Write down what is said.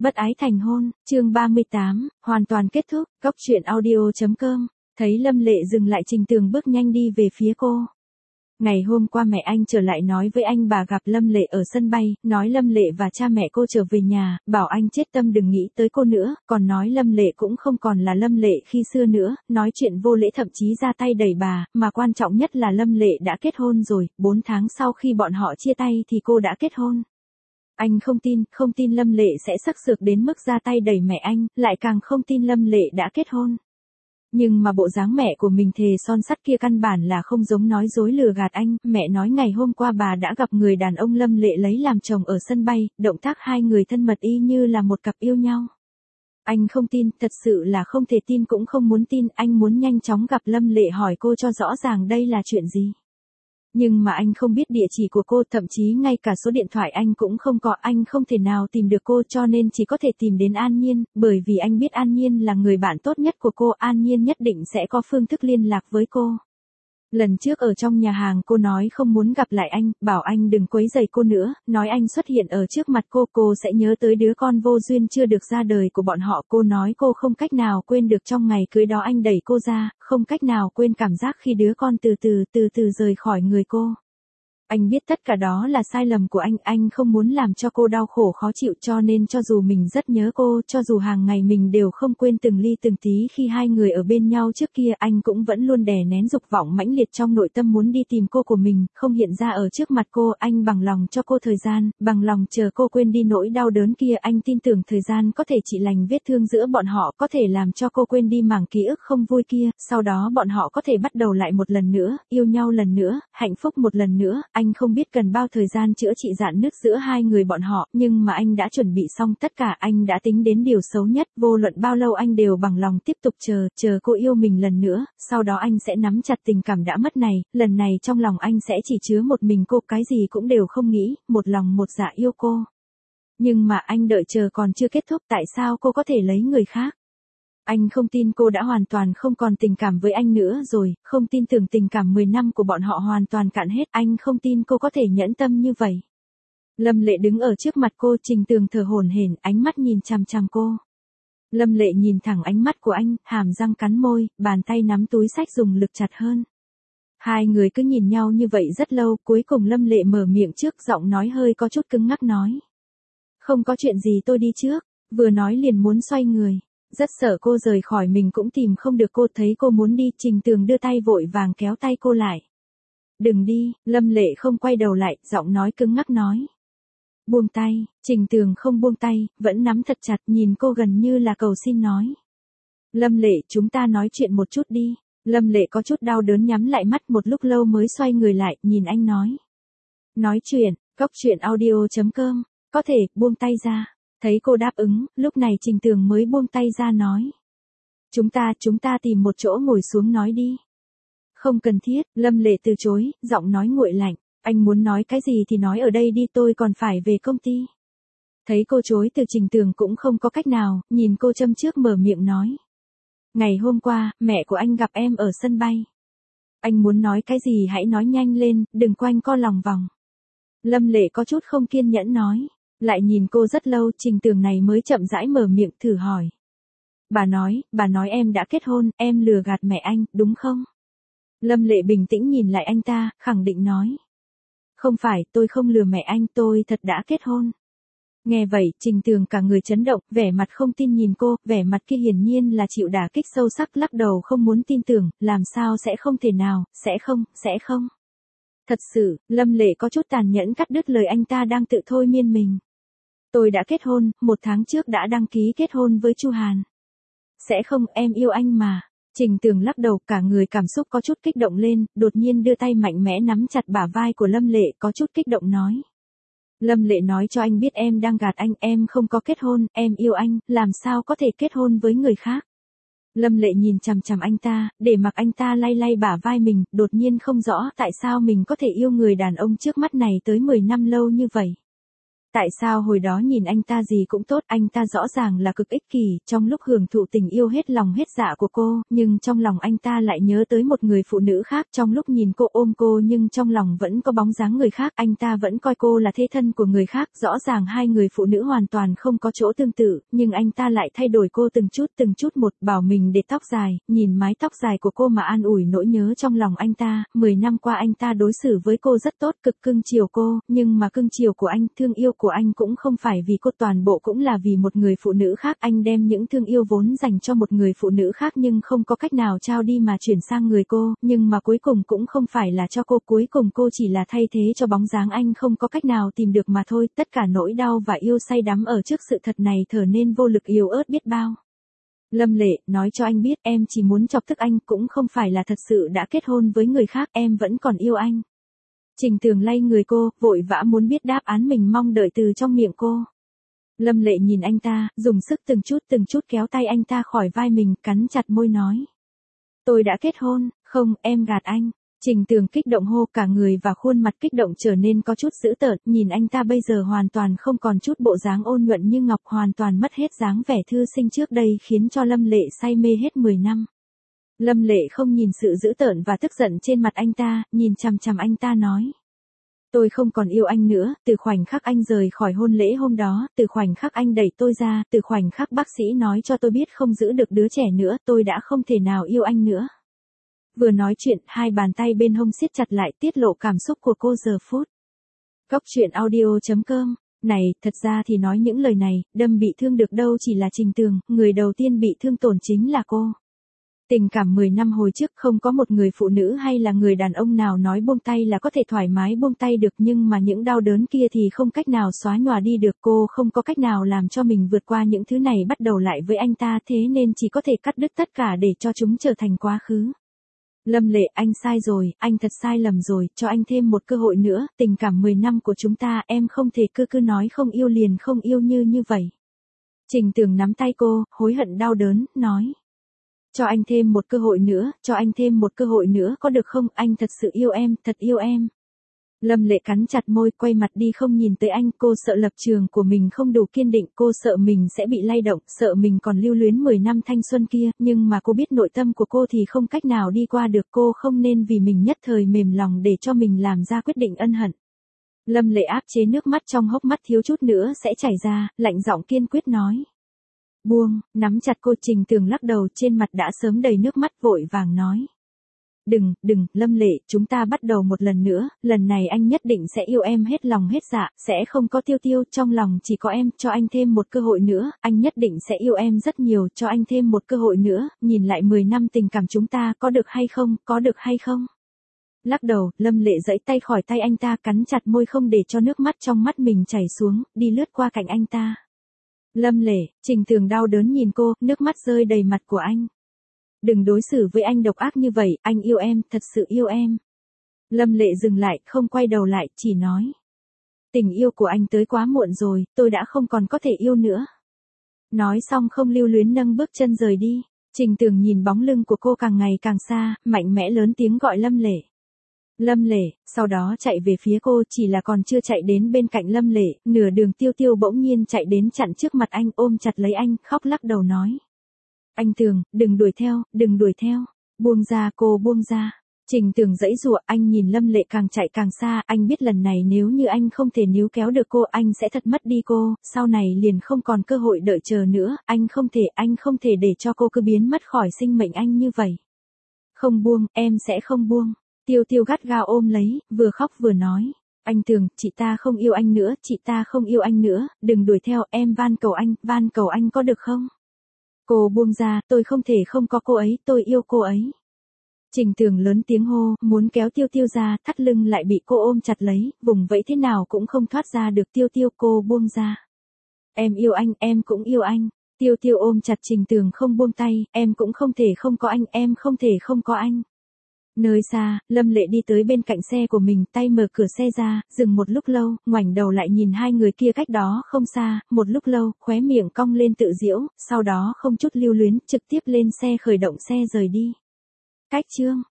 Bất ái thành hôn, chương 38, hoàn toàn kết thúc, góc truyện audio.com, thấy Lâm Lệ dừng lại Trình Tường bước nhanh đi về phía cô. Ngày hôm qua mẹ anh trở lại nói với anh bà gặp Lâm Lệ ở sân bay, nói Lâm Lệ và cha mẹ cô trở về nhà, bảo anh chết tâm đừng nghĩ tới cô nữa, còn nói Lâm Lệ cũng không còn là Lâm Lệ khi xưa nữa, nói chuyện vô lễ thậm chí ra tay đẩy bà, mà quan trọng nhất là Lâm Lệ đã kết hôn rồi, 4 tháng sau khi bọn họ chia tay thì cô đã kết hôn. Anh không tin Lâm Lệ sẽ sắc sược đến mức ra tay đẩy mẹ anh, lại càng không tin Lâm Lệ đã kết hôn. Nhưng mà bộ dáng mẹ của mình thề son sắt kia căn bản là không giống nói dối lừa gạt anh, mẹ nói ngày hôm qua bà đã gặp người đàn ông Lâm Lệ lấy làm chồng ở sân bay, động tác hai người thân mật y như là một cặp yêu nhau. Anh không tin, thật sự là không thể tin cũng không muốn tin, anh muốn nhanh chóng gặp Lâm Lệ hỏi cô cho rõ ràng đây là chuyện gì. Nhưng mà anh không biết địa chỉ của cô, thậm chí ngay cả số điện thoại anh cũng không có, anh không thể nào tìm được cô cho nên chỉ có thể tìm đến An Nhiên, bởi vì anh biết An Nhiên là người bạn tốt nhất của cô, An Nhiên nhất định sẽ có phương thức liên lạc với cô. Lần trước ở trong nhà hàng cô nói không muốn gặp lại anh, bảo anh đừng quấy rầy cô nữa, nói anh xuất hiện ở trước mặt cô sẽ nhớ tới đứa con vô duyên chưa được ra đời của bọn họ, cô nói cô không cách nào quên được trong ngày cưới đó anh đẩy cô ra, không cách nào quên cảm giác khi đứa con từ từ rời khỏi người cô. Anh biết tất cả đó là sai lầm của anh không muốn làm cho cô đau khổ khó chịu cho nên cho dù mình rất nhớ cô, cho dù hàng ngày mình đều không quên từng ly từng tí khi hai người ở bên nhau trước kia, anh cũng vẫn luôn đè nén dục vọng mãnh liệt trong nội tâm muốn đi tìm cô của mình, không hiện ra ở trước mặt cô, anh bằng lòng cho cô thời gian, bằng lòng chờ cô quên đi nỗi đau đớn kia, anh tin tưởng thời gian có thể trị lành vết thương giữa bọn họ, có thể làm cho cô quên đi mảng ký ức không vui kia, sau đó bọn họ có thể bắt đầu lại một lần nữa, yêu nhau lần nữa, hạnh phúc một lần nữa. Anh không biết cần bao thời gian chữa trị rạn nứt giữa hai người bọn họ, nhưng mà anh đã chuẩn bị xong tất cả, anh đã tính đến điều xấu nhất, vô luận bao lâu anh đều bằng lòng tiếp tục chờ cô yêu mình lần nữa, sau đó anh sẽ nắm chặt tình cảm đã mất này, lần này trong lòng anh sẽ chỉ chứa một mình cô, cái gì cũng đều không nghĩ, một lòng một dạ yêu cô. Nhưng mà anh đợi chờ còn chưa kết thúc, tại sao cô có thể lấy người khác? Anh không tin cô đã hoàn toàn không còn tình cảm với anh nữa rồi, không tin tưởng tình cảm 10 năm của bọn họ hoàn toàn cạn hết, anh không tin cô có thể nhẫn tâm như vậy. Lâm Lệ đứng ở trước mặt cô, Trình Tường thở hổn hển, ánh mắt nhìn chằm chằm cô. Lâm Lệ nhìn thẳng ánh mắt của anh, hàm răng cắn môi, bàn tay nắm túi xách dùng lực chặt hơn. Hai người cứ nhìn nhau như vậy rất lâu, cuối cùng Lâm Lệ mở miệng trước, giọng nói hơi có chút cứng ngắc nói. Không có chuyện gì, tôi đi trước, vừa nói liền muốn xoay người. Rất sợ cô rời khỏi mình cũng tìm không được cô, thấy cô muốn đi, Trình Tường đưa tay vội vàng kéo tay cô lại. Đừng đi, Lâm Lệ không quay đầu lại, giọng nói cứng ngắc nói. Buông tay, Trình Tường không buông tay, vẫn nắm thật chặt, nhìn cô gần như là cầu xin nói. Lâm Lệ, chúng ta nói chuyện một chút đi. Lâm Lệ có chút đau đớn nhắm lại mắt, một lúc lâu mới xoay người lại, nhìn anh nói. Nói chuyện, góc truyện audio.com, có thể, buông tay ra. Thấy cô đáp ứng, lúc này Trình Tường mới buông tay ra nói. Chúng ta tìm một chỗ ngồi xuống nói đi. Không cần thiết, Lâm Lệ từ chối, giọng nói nguội lạnh. Anh muốn nói cái gì thì nói ở đây đi, tôi còn phải về công ty. Thấy cô chối từ, Trình Tường cũng không có cách nào, nhìn cô châm trước mở miệng nói. Ngày hôm qua, mẹ của anh gặp em ở sân bay. Anh muốn nói cái gì hãy nói nhanh lên, đừng quanh co lòng vòng. Lâm Lệ có chút không kiên nhẫn nói. Lại nhìn cô rất lâu, Trình Tường này mới chậm rãi mở miệng thử hỏi. Bà nói em đã kết hôn, em lừa gạt mẹ anh, đúng không? Lâm Lệ bình tĩnh nhìn lại anh ta, khẳng định nói. Không phải, tôi không lừa mẹ anh, tôi thật đã kết hôn. Nghe vậy, Trình Tường cả người chấn động, vẻ mặt không tin nhìn cô, vẻ mặt kia hiển nhiên là chịu đả kích sâu sắc, lắc đầu không muốn tin tưởng, làm sao sẽ không thể nào, sẽ không. Thật sự, Lâm Lệ có chút tàn nhẫn cắt đứt lời anh ta đang tự thôi miên mình. Tôi đã kết hôn, 1 tháng trước đã đăng ký kết hôn với Chu Hàn. Sẽ không, em yêu anh mà. Trình Tường lắc đầu, cả người cảm xúc có chút kích động lên, đột nhiên đưa tay mạnh mẽ nắm chặt bả vai của Lâm Lệ, có chút kích động nói. Lâm Lệ nói cho anh biết em đang gạt anh, em không có kết hôn, em yêu anh, làm sao có thể kết hôn với người khác. Lâm Lệ nhìn chằm chằm anh ta, để mặc anh ta lay bả vai mình, đột nhiên không rõ tại sao mình có thể yêu người đàn ông trước mắt này tới 10 năm lâu như vậy. Tại sao hồi đó nhìn anh ta gì cũng tốt, anh ta rõ ràng là cực ích kỷ, trong lúc hưởng thụ tình yêu hết lòng hết dạ của cô, nhưng trong lòng anh ta lại nhớ tới một người phụ nữ khác, trong lúc nhìn cô ôm cô nhưng trong lòng vẫn có bóng dáng người khác, anh ta vẫn coi cô là thế thân của người khác, rõ ràng hai người phụ nữ hoàn toàn không có chỗ tương tự, nhưng anh ta lại thay đổi cô từng chút một, bảo mình để tóc dài, nhìn mái tóc dài của cô mà an ủi nỗi nhớ trong lòng anh ta, 10 năm qua anh ta đối xử với cô rất tốt, cực cưng chiều cô, nhưng mà cưng chiều của anh, thương yêu của anh cũng không phải vì cô, toàn bộ cũng là vì một người phụ nữ khác, anh đem những thương yêu vốn dành cho một người phụ nữ khác nhưng không có cách nào trao đi mà chuyển sang người cô, nhưng mà cuối cùng cũng không phải là cho cô, cuối cùng cô chỉ là thay thế cho bóng dáng anh không có cách nào tìm được mà thôi, tất cả nỗi đau và yêu say đắm ở trước sự thật này trở nên vô lực yếu ớt biết bao. Lâm Lệ, nói cho anh biết em chỉ muốn chọc tức anh, cũng không phải là thật sự đã kết hôn với người khác, em vẫn còn yêu anh. Trình Tường lay người cô, vội vã muốn biết đáp án mình mong đợi từ trong miệng cô. Lâm Lệ nhìn anh ta, dùng sức từng chút kéo tay anh ta khỏi vai mình, cắn chặt môi nói. Tôi đã kết hôn, không, em gạt anh. Trình Tường kích động hô, cả người và khuôn mặt kích động trở nên có chút dữ tợn, nhìn anh ta bây giờ hoàn toàn không còn chút bộ dáng ôn nhuận như ngọc, hoàn toàn mất hết dáng vẻ thư sinh trước đây khiến cho Lâm Lệ say mê hết 10 năm. Lâm Lệ không nhìn sự dữ tợn và tức giận trên mặt anh ta, nhìn chằm chằm anh ta nói. Tôi không còn yêu anh nữa, từ khoảnh khắc anh rời khỏi hôn lễ hôm đó, từ khoảnh khắc anh đẩy tôi ra, từ khoảnh khắc bác sĩ nói cho tôi biết không giữ được đứa trẻ nữa, tôi đã không thể nào yêu anh nữa. Vừa nói chuyện, hai bàn tay bên hông siết chặt lại, tiết lộ cảm xúc của cô giờ phút. Góc truyện audio.com. Này, thật ra thì nói những lời này, đâm bị thương được đâu chỉ là Trình Tường, người đầu tiên bị thương tổn chính là cô. Tình cảm 10 năm hồi trước không có một người phụ nữ hay là người đàn ông nào nói buông tay là có thể thoải mái buông tay được, nhưng mà những đau đớn kia thì không cách nào xóa nhòa đi được, cô không có cách nào làm cho mình vượt qua những thứ này bắt đầu lại với anh ta, thế nên chỉ có thể cắt đứt tất cả để cho chúng trở thành quá khứ. Lâm Lệ, anh sai rồi, anh thật sai lầm rồi, cho anh thêm một cơ hội nữa, tình cảm 10 năm của chúng ta, em không thể cứ nói không yêu liền không yêu như vậy. Trình Tường nắm tay cô, hối hận đau đớn, nói. Cho anh thêm một cơ hội nữa, cho anh thêm một cơ hội nữa có được không, anh thật sự yêu em, thật yêu em. Lâm Lệ cắn chặt môi, quay mặt đi không nhìn tới anh, cô sợ lập trường của mình không đủ kiên định, cô sợ mình sẽ bị lay động, sợ mình còn lưu luyến 10 năm thanh xuân kia, nhưng mà cô biết nội tâm của cô thì không cách nào đi qua được, cô không nên vì mình nhất thời mềm lòng để cho mình làm ra quyết định ân hận. Lâm Lệ áp chế nước mắt trong hốc mắt thiếu chút nữa sẽ chảy ra, lạnh giọng kiên quyết nói. Buông, nắm chặt cô. Trình Tường lắc đầu, trên mặt đã sớm đầy nước mắt, vội vàng nói. Đừng, Lâm Lệ, chúng ta bắt đầu một lần nữa, lần này anh nhất định sẽ yêu em hết lòng hết dạ, sẽ không có tiêu, trong lòng chỉ có em, cho anh thêm một cơ hội nữa, anh nhất định sẽ yêu em rất nhiều, cho anh thêm một cơ hội nữa, nhìn lại 10 năm tình cảm chúng ta, có được hay không, có được hay không? Lắc đầu, Lâm Lệ giãy tay khỏi tay anh ta, cắn chặt môi không để cho nước mắt trong mắt mình chảy xuống, đi lướt qua cạnh anh ta. Lâm Lệ, Trình Tường đau đớn nhìn cô, nước mắt rơi đầy mặt của anh. Đừng đối xử với anh độc ác như vậy, anh yêu em, thật sự yêu em. Lâm Lệ dừng lại, không quay đầu lại, chỉ nói. Tình yêu của anh tới quá muộn rồi, tôi đã không còn có thể yêu nữa. Nói xong không lưu luyến nâng bước chân rời đi. Trình Tường nhìn bóng lưng của cô càng ngày càng xa, mạnh mẽ lớn tiếng gọi Lâm Lệ. Lâm Lệ, sau đó chạy về phía cô, chỉ là còn chưa chạy đến bên cạnh Lâm Lệ, nửa đường Tiêu bỗng nhiên chạy đến chặn trước mặt anh, ôm chặt lấy anh, khóc lắc đầu nói. Anh Tường, đừng đuổi theo, buông ra cô, buông ra. Trình Tường giãy giụa, anh nhìn Lâm Lệ càng chạy càng xa, anh biết lần này nếu như anh không thể níu kéo được cô, anh sẽ thật mất đi cô, sau này liền không còn cơ hội đợi chờ nữa, anh không thể để cho cô cứ biến mất khỏi sinh mệnh anh như vậy. Không buông, em sẽ không buông. Tiêu gắt gao ôm lấy, vừa khóc vừa nói. Anh Tường, chị ta không yêu anh nữa, chị ta không yêu anh nữa, đừng đuổi theo, em van cầu anh có được không? Cô buông ra, tôi không thể không có cô ấy, tôi yêu cô ấy. Trình Tường lớn tiếng hô, muốn kéo Tiêu ra, thắt lưng lại bị cô ôm chặt lấy, vùng vẫy thế nào cũng không thoát ra được. Tiêu, cô buông ra. Em yêu anh, em cũng yêu anh. Tiêu ôm chặt Trình Tường không buông tay, em cũng không thể không có anh, em không thể không có anh. Nơi xa, Lâm Lệ đi tới bên cạnh xe của mình, tay mở cửa xe ra, dừng một lúc lâu, ngoảnh đầu lại nhìn hai người kia cách đó không xa, một lúc lâu, khóe miệng cong lên tự giễu, sau đó không chút lưu luyến, trực tiếp lên xe khởi động xe rời đi. Cách chương